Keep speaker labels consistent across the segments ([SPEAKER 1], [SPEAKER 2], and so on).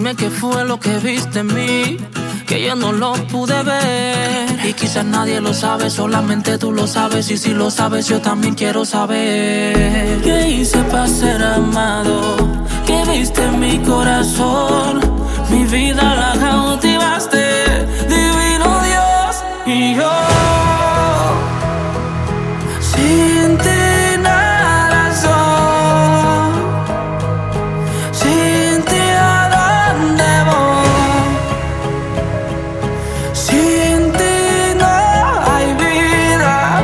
[SPEAKER 1] Dime qué fue lo que viste en mí, que yo no lo pude ver. Y quizás nadie lo sabe, solamente tú lo sabes. Y si lo sabes, yo también quiero saber. ¿Qué hice para ser amado? ¿Qué viste en mi corazón? Mi vida la cautivaste, divino Dios. Y yo sin ti nada soy, sin ti a dónde voy, sin ti no hay vida.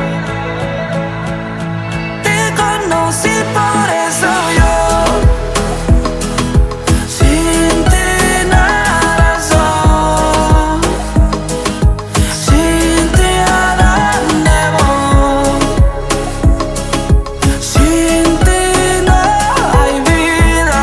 [SPEAKER 1] Te conocí por eso yo, sin ti nada soy, sin ti a dónde voy, sin ti no hay vida.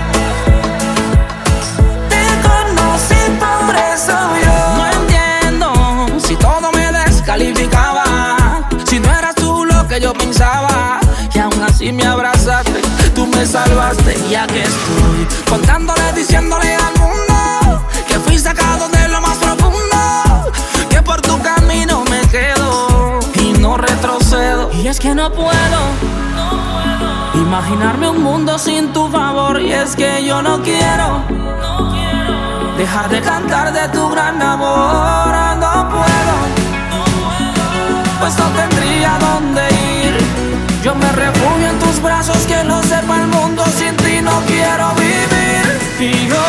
[SPEAKER 1] Te conocí por eso yo. No entiendo si todo me descalificaba, si no eras tú lo que yo pensaba, y aún así me abrazaste, tú me salvaste. Y aquí estoy contándole, diciéndole al mundo que fui sacado de lo más profundo, que por tu camino me quedo y no retrocedo. Y es que no puedo imaginarme un mundo sin tu favor. Y es que yo no quiero dejar de cantar de tu gran amor. No puedo, pues no tendría dónde ir. Yo me refugio en tus brazos, que lo sepa el mundo. Sin ti no quiero vivir. Y yo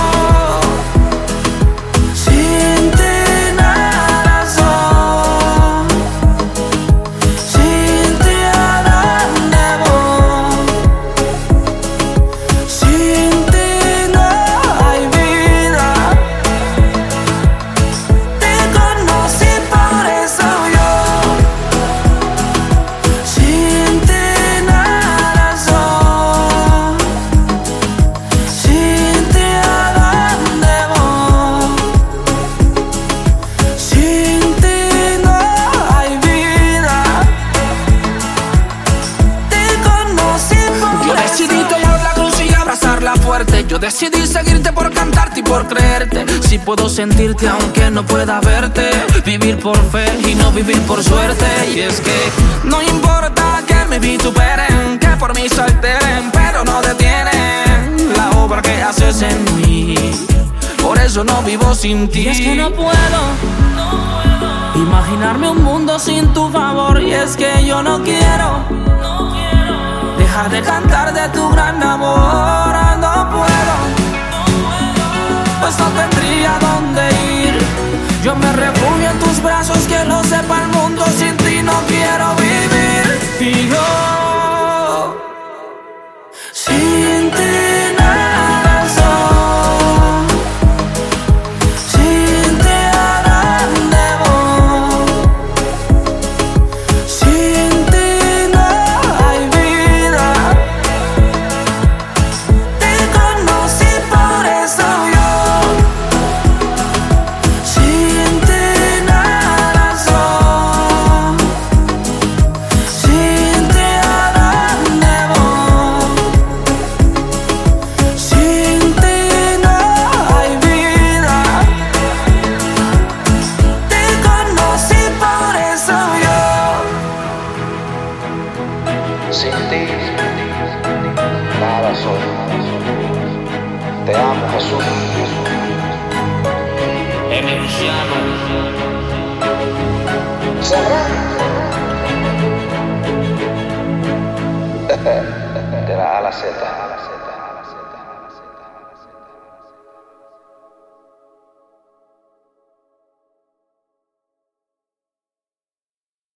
[SPEAKER 1] sin ti nada soy, sin ti a dónde voy, sin ti no hay vida. Te conocí por eso yo, sin ti nada soy, sin ti a dónde voy, sin ti no hay vida. Te conocí por
[SPEAKER 2] Yo decidí tomar la cruz y abrazarla fuerte. Yo decidí seguirte por cantarte y por creerte.
[SPEAKER 1] Si puedo sentirte aunque no pueda verte, vivir por fe y no vivir por suerte. Y es que
[SPEAKER 2] No importa que me vituperen, que por mí se alteren, pero no detienen la obra que haces en mí. Por eso no vivo sin ti.
[SPEAKER 1] Y es que no puedo imaginarme un mundo sin tu favor. Y es que yo no quiero dejar de cantar de tu gran amor. No puedo, pues no tendría dónde ir. Yo me refugio en tus brazos, que lo sepa el mundo. Sin ti no quiero vivir. Y yo sin ti nada soy, sin ti a dónde voy, sin ti no hay vida. Te conocí por eso yo, sin ti nada soy, sin ti a dónde voy, sin ti no hay vida. Te conocí por eso yo.
[SPEAKER 3] Sin ti, nada soy. Te amo, Jesús. ¿Sabrá? De la A a la Z.